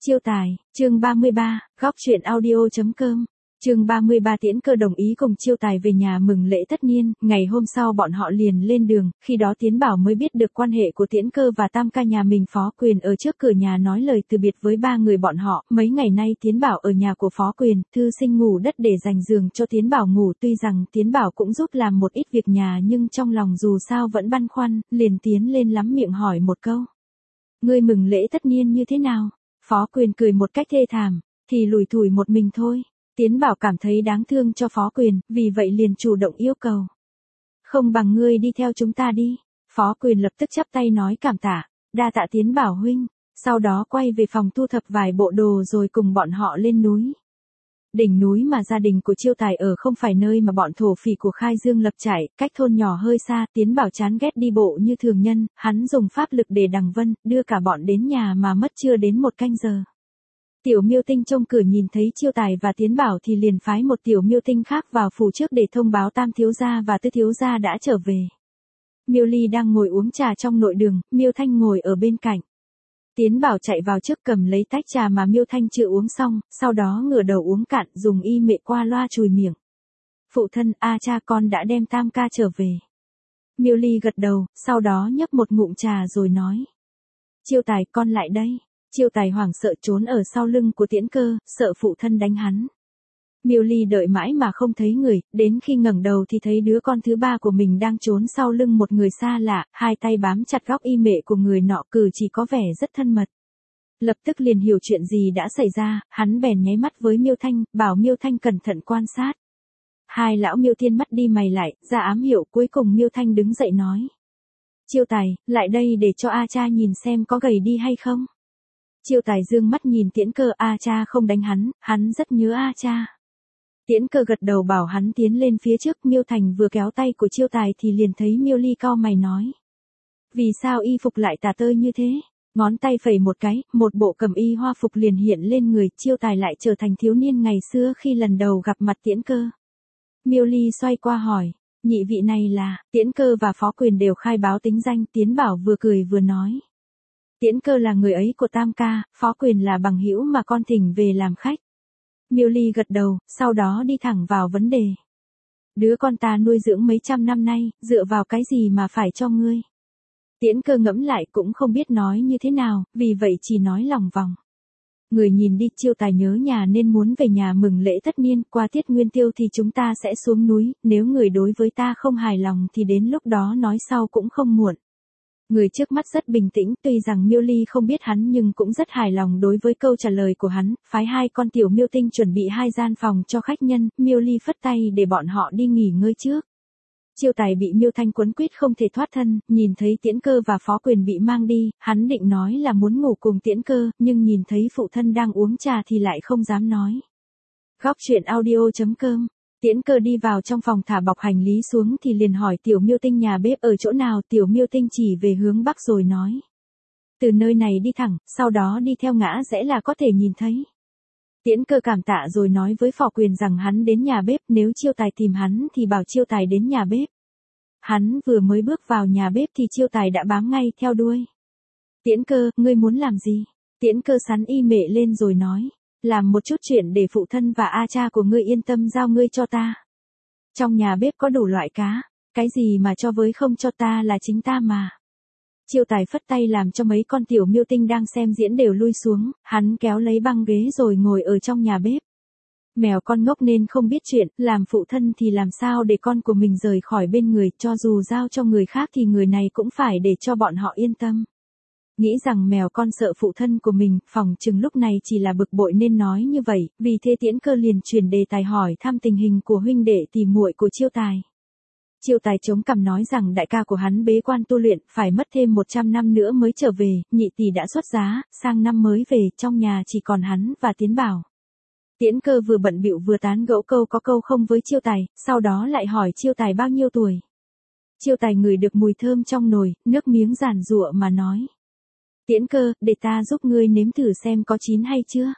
Chiêu tài, chương 33, góc truyện audio.com. Chương 33 Tiễn Cơ đồng ý cùng Chiêu Tài về nhà mừng lễ tất niên, ngày hôm sau bọn họ liền lên đường, khi đó Tiến Bảo mới biết được quan hệ của Tiễn Cơ và Tam ca nhà mình. Phó Quyền ở trước cửa nhà nói lời từ biệt với ba người bọn họ, mấy ngày nay Tiến Bảo ở nhà của Phó Quyền, thư sinh ngủ đất để dành giường cho Tiến Bảo ngủ, tuy rằng Tiến Bảo cũng giúp làm một ít việc nhà nhưng trong lòng dù sao vẫn băn khoăn, liền tiến lên lắm miệng hỏi một câu. Ngươi mừng lễ tất niên như thế nào? Phó Quyền cười một cách thê thảm, thì lủi thủi một mình thôi. Tiến Bảo cảm thấy đáng thương cho Phó Quyền, vì vậy liền chủ động yêu cầu. Không bằng ngươi đi theo chúng ta đi. Phó Quyền lập tức chắp tay nói cảm tạ, đa tạ Tiến Bảo huynh, sau đó quay về phòng thu thập vài bộ đồ rồi cùng bọn họ lên núi. Đỉnh núi mà gia đình của Chiêu Tài ở không phải nơi mà bọn thổ phỉ của Khai Dương lập trại, cách thôn nhỏ hơi xa. Tiến Bảo chán ghét đi bộ như thường nhân, hắn dùng pháp lực để đằng vân, đưa cả bọn đến nhà mà mất chưa đến một canh giờ. Tiểu Miêu Tinh trông cửa nhìn thấy Chiêu Tài và Tiến Bảo thì liền phái một Tiểu Miêu Tinh khác vào phủ trước để thông báo Tam thiếu gia và Tứ thiếu gia đã trở về. Miêu Ly đang ngồi uống trà trong nội đường, Miêu Thanh ngồi ở bên cạnh. Tiến Bảo chạy vào trước cầm lấy tách trà mà Miêu Thanh chưa uống xong, sau đó ngửa đầu uống cạn, dùng y mệ qua loa chùi miệng. Phụ thân, cha con đã đem Tam ca trở về. Miêu Ly gật đầu, sau đó nhấp một ngụm trà rồi nói. Chiêu Tài, con lại đây. Chiêu Tài hoảng sợ trốn ở sau lưng của Tiễn Cơ, sợ phụ thân đánh hắn. Miêu Ly đợi mãi mà không thấy người, đến khi ngẩng đầu thì thấy đứa con thứ ba của mình đang trốn sau lưng một người xa lạ, hai tay bám chặt góc y mệ của người nọ, cử chỉ có vẻ rất thân mật. Lập tức liền hiểu chuyện gì đã xảy ra, hắn bèn nháy mắt với Miêu Thanh, bảo Miêu Thanh cẩn thận quan sát. Hai lão Miêu Thiên mắt đi mày lại, ra ám hiệu, cuối cùng Miêu Thanh đứng dậy nói. Chiêu Tài, lại đây để cho cha nhìn xem có gầy đi hay không. Chiêu Tài dương mắt nhìn Tiễn Cơ, cha không đánh hắn rất nhớ cha. Tiễn Cơ gật đầu bảo hắn tiến lên phía trước. Miêu Thành vừa kéo tay của Chiêu Tài thì liền thấy Miêu Ly cau mày nói. Vì sao y phục lại tả tơi như thế? Ngón tay phẩy một cái, một bộ cẩm y hoa phục liền hiện lên người. Chiêu Tài lại trở thành thiếu niên ngày xưa khi lần đầu gặp mặt Tiễn Cơ. Miêu Ly xoay qua hỏi, nhị vị này là? Tiễn Cơ và Phó Quyền đều khai báo tính danh. Tiến Bảo vừa cười vừa nói. Tiễn Cơ là người ấy của Tam ca, Phó Quyền là bằng hữu mà con thỉnh về làm khách. Miêu Ly gật đầu, sau đó đi thẳng vào vấn đề. Đứa con ta nuôi dưỡng mấy trăm năm nay, dựa vào cái gì mà phải cho ngươi? Tiễn Cơ ngẫm lại cũng không biết nói như thế nào, vì vậy chỉ nói lòng vòng. Người nhìn đi, Chiêu Tài nhớ nhà nên muốn về nhà mừng lễ tất niên, qua tiết nguyên tiêu thì chúng ta sẽ xuống núi, nếu người đối với ta không hài lòng thì đến lúc đó nói sau cũng không muộn. Người trước mắt rất bình tĩnh, tuy rằng Miêu Ly không biết hắn nhưng cũng rất hài lòng đối với câu trả lời của hắn, phái hai con Tiểu Miêu Tinh chuẩn bị hai gian phòng cho khách nhân. Miêu Ly phất tay để bọn họ đi nghỉ ngơi trước. Chiêu Tài bị Miêu Thanh quấn quýt không thể thoát thân, nhìn thấy Tiễn Cơ và Phó Quyền bị mang đi, hắn định nói là muốn ngủ cùng Tiễn Cơ, nhưng nhìn thấy phụ thân đang uống trà thì lại không dám nói. Góc truyện audio.com. Tiễn Cơ đi vào trong phòng thả bọc hành lý xuống thì liền hỏi Tiểu Miêu Tinh nhà bếp ở chỗ nào. Tiểu Miêu Tinh chỉ về hướng bắc rồi nói. Từ nơi này đi thẳng, sau đó đi theo ngã rẽ là có thể nhìn thấy. Tiễn Cơ cảm tạ rồi nói với Phò Quyền rằng hắn đến nhà bếp, nếu Chiêu Tài tìm hắn thì bảo Chiêu Tài đến nhà bếp. Hắn vừa mới bước vào nhà bếp thì Chiêu Tài đã bám ngay theo đuôi. Tiễn Cơ, ngươi muốn làm gì? Tiễn Cơ sắn y mệ lên rồi nói. Làm một chút chuyện để phụ thân và cha của ngươi yên tâm giao ngươi cho ta. Trong nhà bếp có đủ loại cá, cái gì mà cho với không cho ta là chính ta mà. Chiêu Tài phất tay làm cho mấy con Tiểu Miêu Tinh đang xem diễn đều lui xuống, hắn kéo lấy băng ghế rồi ngồi ở trong nhà bếp. Mèo con ngốc nên không biết chuyện, làm phụ thân thì làm sao để con của mình rời khỏi bên người, cho dù giao cho người khác thì người này cũng phải để cho bọn họ yên tâm. Nghĩ rằng mèo con sợ phụ thân của mình, phỏng chừng lúc này chỉ là bực bội nên nói như vậy, vì thế Tiễn Cơ liền chuyển đề tài hỏi thăm tình hình của huynh đệ tỷ muội của Chiêu Tài. Chiêu Tài chống cằm nói rằng đại ca của hắn bế quan tu luyện, phải mất thêm 100 năm nữa mới trở về, nhị tỷ đã xuất giá, sang năm mới về, trong nhà chỉ còn hắn và Tiến Bảo. Tiễn Cơ vừa bận bịu vừa tán gẫu câu có câu không với Chiêu Tài, sau đó lại hỏi Chiêu Tài bao nhiêu tuổi. Chiêu Tài ngửi được mùi thơm trong nồi, nước miếng giàn giụa mà nói. Tiễn Cơ, để ta giúp ngươi nếm thử xem có chín hay chưa.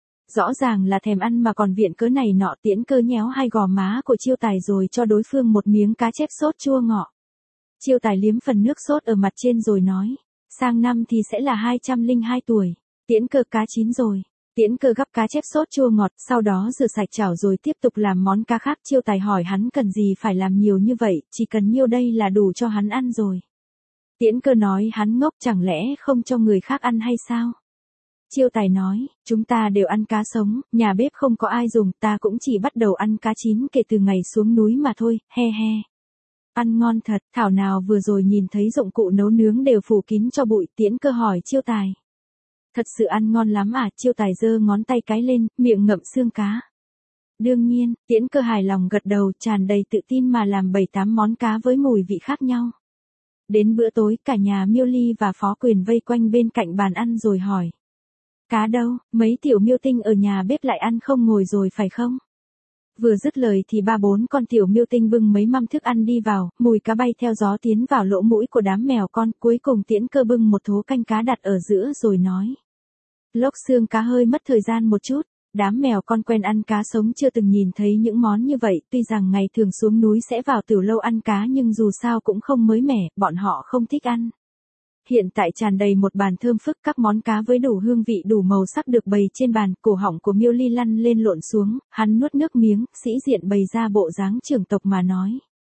Rõ ràng là thèm ăn mà còn viện cớ này nọ. Tiễn Cơ nhéo hai gò má của Chiêu Tài rồi cho đối phương một miếng cá chép sốt chua ngọ. Chiêu Tài liếm phần nước sốt ở mặt trên rồi nói. Sang năm thì sẽ là 202 tuổi. Tiễn Cơ cá chín rồi. Tiễn Cơ gắp cá chép sốt chua ngọt, sau đó rửa sạch chảo rồi tiếp tục làm món cá khác. Chiêu Tài hỏi hắn cần gì phải làm nhiều như vậy, chỉ cần nhiêu đây là đủ cho hắn ăn rồi. Tiễn Cơ nói hắn ngốc, chẳng lẽ không cho người khác ăn hay sao? Chiêu Tài nói, chúng ta đều ăn cá sống, nhà bếp không có ai dùng, ta cũng chỉ bắt đầu ăn cá chín kể từ ngày xuống núi mà thôi, he he. Ăn ngon thật, thảo nào vừa rồi nhìn thấy dụng cụ nấu nướng đều phủ kín cho bụi. Tiễn Cơ hỏi Chiêu Tài. Thật sự ăn ngon lắm à? Chiêu Tài giơ ngón tay cái lên, miệng ngậm xương cá. Đương nhiên, Tiễn Cơ hài lòng gật đầu, tràn đầy tự tin mà làm 7-8 món cá với mùi vị khác nhau. Đến bữa tối, cả nhà Miêu Ly và Phó Quyền vây quanh bên cạnh bàn ăn rồi hỏi. Cá đâu, mấy tiểu miêu tinh ở nhà bếp lại ăn không ngồi rồi phải không? Vừa dứt lời thì 3-4 con tiểu miêu tinh bưng mấy mâm thức ăn đi vào, mùi cá bay theo gió tiến vào lỗ mũi của đám mèo con. Cuối cùng Tiễn Cơ bưng một thố canh cá đặt ở giữa rồi nói. Lốc xương cá hơi mất thời gian một chút. Đám mèo con quen ăn cá sống chưa từng nhìn thấy những món như vậy, tuy rằng ngày thường xuống núi sẽ vào tiểu lâu ăn cá nhưng dù sao cũng không mới mẻ, bọn họ không thích ăn. Hiện tại tràn đầy một bàn thơm phức, các món cá với đủ hương vị đủ màu sắc được bày trên bàn. Cổ họng của Miêu Ly lăn lên lộn xuống, hắn nuốt nước miếng, sĩ diện bày ra bộ dáng trưởng tộc mà nói.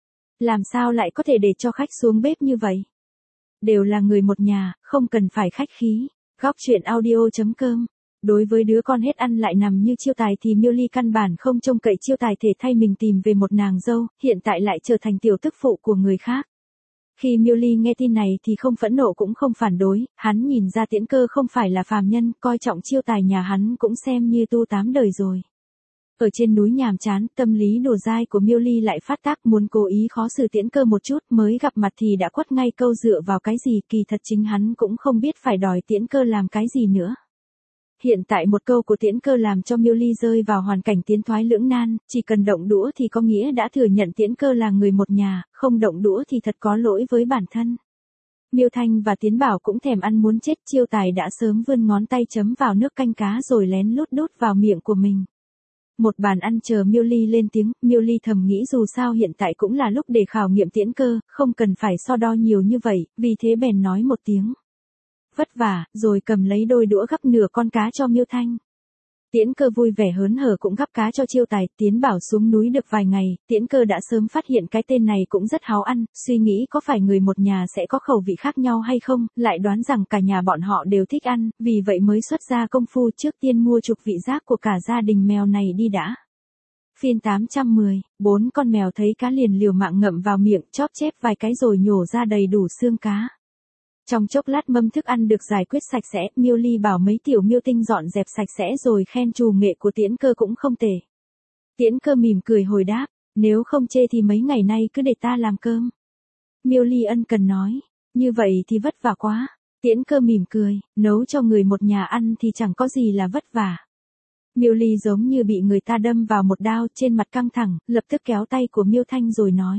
Làm sao lại có thể để cho khách xuống bếp như vậy? Đều là người một nhà, không cần phải khách khí. Góc truyện audio.com. Đối với đứa con hết ăn lại nằm như Chiêu Tài thì Miêu Ly căn bản không trông cậy Chiêu Tài thể thay mình tìm về một nàng dâu, hiện tại lại trở thành tiểu tức phụ của người khác. Khi Miêu Ly nghe tin này thì không phẫn nộ cũng không phản đối, hắn nhìn ra Tiễn Cơ không phải là phàm nhân, coi trọng Chiêu Tài nhà hắn cũng xem như tu 8 đời rồi. Ở trên núi nhàm chán, tâm lý đùa dai của Miêu Ly lại phát tác, muốn cố ý khó xử Tiễn Cơ một chút, mới gặp mặt thì đã quất ngay câu dựa vào cái gì. Kỳ thật chính hắn cũng không biết phải đòi Tiễn Cơ làm cái gì nữa. Hiện tại một câu của Tiễn Cơ làm cho Miêu Ly rơi vào hoàn cảnh tiến thoái lưỡng nan, chỉ cần động đũa thì có nghĩa đã thừa nhận Tiễn Cơ là người một nhà, không động đũa thì thật có lỗi với bản thân. Miêu Thanh và Tiến Bảo cũng thèm ăn muốn chết. Chiêu Tài đã sớm vươn ngón tay chấm vào nước canh cá rồi lén lút đút vào miệng của mình. Một bàn ăn chờ Miêu Ly lên tiếng, Miêu Ly thầm nghĩ dù sao hiện tại cũng là lúc để khảo nghiệm Tiễn Cơ, không cần phải so đo nhiều như vậy, vì thế bèn nói một tiếng. Vất vả, rồi cầm lấy đôi đũa gắp nửa con cá cho Miêu Thanh. Tiễn Cơ vui vẻ hớn hở cũng gắp cá cho Chiêu Tài. Tiến Bảo xuống núi được vài ngày, Tiễn Cơ đã sớm phát hiện cái tên này cũng rất háo ăn, suy nghĩ có phải người một nhà sẽ có khẩu vị khác nhau hay không, lại đoán rằng cả nhà bọn họ đều thích ăn, vì vậy mới xuất ra công phu trước tiên mua chuộc vị giác của cả gia đình mèo này đi đã. Phiên 810, 4 con mèo thấy cá liền liều mạng ngậm vào miệng, chóp chép vài cái rồi nhổ ra đầy đủ xương cá. Trong chốc lát mâm thức ăn được giải quyết sạch sẽ, Miêu Ly bảo mấy tiểu miêu tinh dọn dẹp sạch sẽ rồi khen trù nghệ của Tiễn Cơ cũng không tệ. Tiễn Cơ mỉm cười hồi đáp, nếu không chê thì mấy ngày nay cứ để ta làm cơm. Miêu Ly ân cần nói, như vậy thì vất vả quá. Tiễn Cơ mỉm cười, nấu cho người một nhà ăn thì chẳng có gì là vất vả. Miêu Ly giống như bị người ta đâm vào một đao, trên mặt căng thẳng, lập tức kéo tay của Miêu Thanh rồi nói.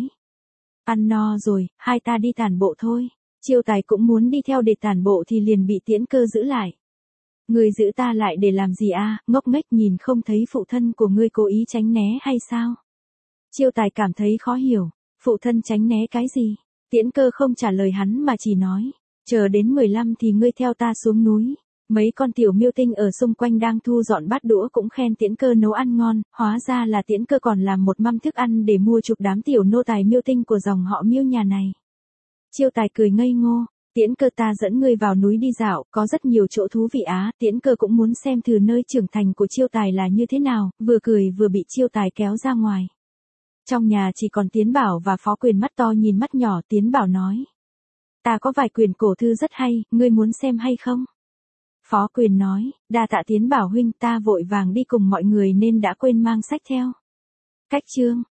Ăn no rồi, hai ta đi tản bộ thôi. Chiêu Tài cũng muốn đi theo để tản bộ thì liền bị Tiễn Cơ giữ lại. Ngươi giữ ta lại để làm gì a? Ngốc nghếch nhìn không thấy phụ thân của ngươi cố ý tránh né hay sao? Chiêu Tài cảm thấy khó hiểu, phụ thân tránh né cái gì? Tiễn Cơ không trả lời hắn mà chỉ nói, chờ đến 15 thì ngươi theo ta xuống núi. Mấy con tiểu miêu tinh ở xung quanh đang thu dọn bát đũa cũng khen Tiễn Cơ nấu ăn ngon, hóa ra là Tiễn Cơ còn làm một mâm thức ăn để mua chuộc đám tiểu nô tài miêu tinh của dòng họ Miêu nhà này. Chiêu Tài cười ngây ngô, Tiễn Cơ ta dẫn ngươi vào núi đi dạo, có rất nhiều chỗ thú vị á. Tiễn Cơ cũng muốn xem thử nơi trưởng thành của Chiêu Tài là như thế nào, vừa cười vừa bị Chiêu Tài kéo ra ngoài. Trong nhà chỉ còn Tiến Bảo và Phó Quyền mắt to nhìn mắt nhỏ. Tiến Bảo nói, ta có vài quyển cổ thư rất hay, ngươi muốn xem hay không? Phó Quyền nói, đa tạ Tiến Bảo huynh, ta vội vàng đi cùng mọi người nên đã quên mang sách theo. Cách chương